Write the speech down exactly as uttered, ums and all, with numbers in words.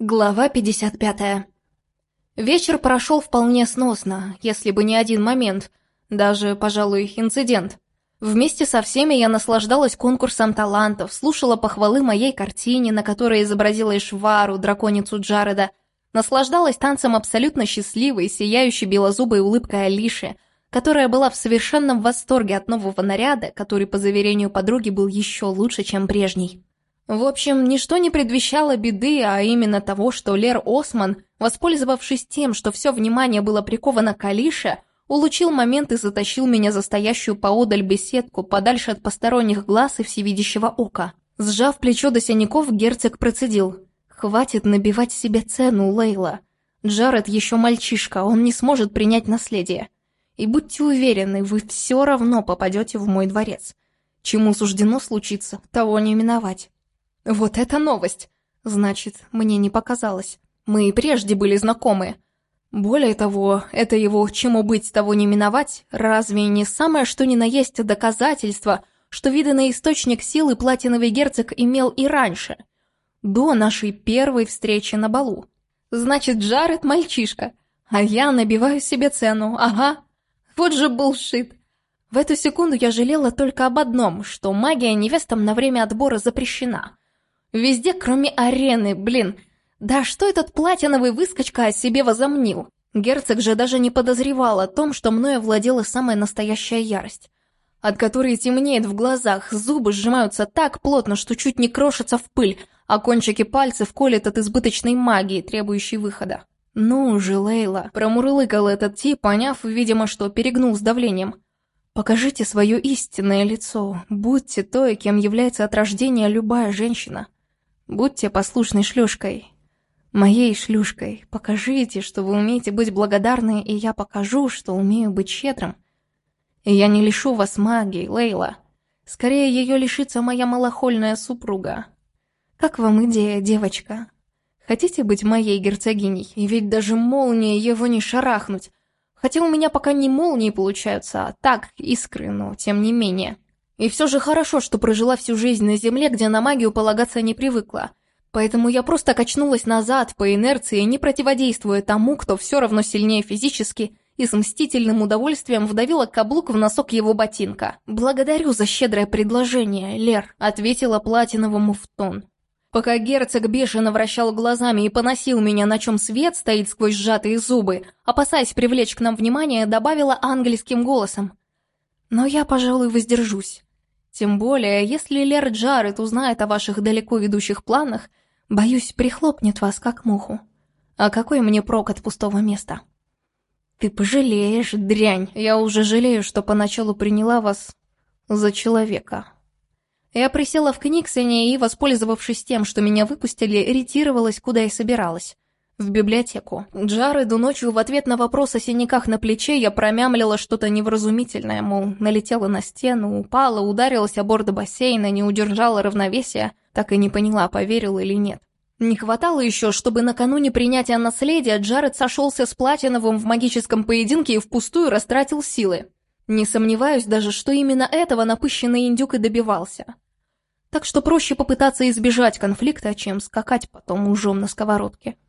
Глава пятьдесят пятая. Вечер прошел вполне сносно, если бы не один момент, даже, пожалуй, инцидент. Вместе со всеми я наслаждалась конкурсом талантов, слушала похвалы моей картине, на которой изобразила Ишвару, драконицу Джареда, наслаждалась танцем абсолютно счастливой, сияющей белозубой улыбкой Алиши, которая была в совершенном восторге от нового наряда, который, по заверению подруги, был еще лучше, чем прежний. В общем, ничто не предвещало беды, а именно того, что Лер Осман, воспользовавшись тем, что все внимание было приковано к Алише, улучил момент и затащил меня за стоящую поодаль беседку, подальше от посторонних глаз и всевидящего ока. Сжав плечо до синяков, герцог процедил: «Хватит набивать себе цену, Лейла. Джаред еще мальчишка, он не сможет принять наследие. И будьте уверены, вы все равно попадете в мой дворец. Чему суждено случиться, того не миновать». Вот это новость! Значит, мне не показалось. Мы и прежде были знакомы. Более того, это его «чему быть, того не миновать» разве не самое что ни на есть доказательство, что виданный источник силы платиновый герцог имел и раньше, до нашей первой встречи на балу. Значит, Джаред мальчишка, а я набиваю себе цену, ага. Вот же булшит. В эту секунду я жалела только об одном, что магия невестам на время отбора запрещена. Везде, кроме арены, блин. Да что этот платиновый выскочка о себе возомнил? Герцог же даже не подозревал о том, что мною владела самая настоящая ярость, от которой темнеет в глазах, зубы сжимаются так плотно, что чуть не крошатся в пыль, а кончики пальцев колят от избыточной магии, требующей выхода. «Ну же, Лейла», — промурлыкал этот тип, поняв, видимо, что перегнул с давлением. «Покажите свое истинное лицо, будьте той, кем является от рождения любая женщина. Будьте послушной шлюшкой, моей шлюшкой. Покажите, что вы умеете быть благодарной, и я покажу, что умею быть щедрым. И я не лишу вас магии, Лейла. Скорее, ее лишится моя малохольная супруга. Как вам идея, девочка? Хотите быть моей герцогиней? И ведь даже молнией его не шарахнуть. Хотя у меня пока не молнии получаются, а так, искры, но тем не менее». И все же хорошо, что прожила всю жизнь на земле, где на магию полагаться не привыкла. Поэтому я просто качнулась назад по инерции, не противодействуя тому, кто все равно сильнее физически, и с мстительным удовольствием вдавила каблук в носок его ботинка. «Благодарю за щедрое предложение, Лер», — ответила Платиновому в тон. Пока герцог бешено вращал глазами и поносил меня, на чем свет стоит сквозь сжатые зубы, опасаясь привлечь к нам внимание, добавила ангельским голосом: «Но я, пожалуй, воздержусь. Тем более, если Лер Джаред узнает о ваших далеко ведущих планах, боюсь, прихлопнет вас как муху. А какой мне прок от пустого места?» «Ты пожалеешь, дрянь. Я уже жалею, что поначалу приняла вас за человека». Я присела в Книксоне и, воспользовавшись тем, что меня выпустили, ретировалась, куда и собиралась. В библиотеку. Джареду ночью в ответ на вопрос о синяках на плече я промямлила что-то невразумительное, мол, налетела на стену, упала, ударилась о борт бассейна, не удержала равновесия, так и не поняла, поверил или нет. Не хватало еще, чтобы накануне принятия наследия Джаред сошелся с Платиновым в магическом поединке и впустую растратил силы. Не сомневаюсь даже, что именно этого напыщенный индюк и добивался. Так что проще попытаться избежать конфликта, чем скакать потом ужом на сковородке.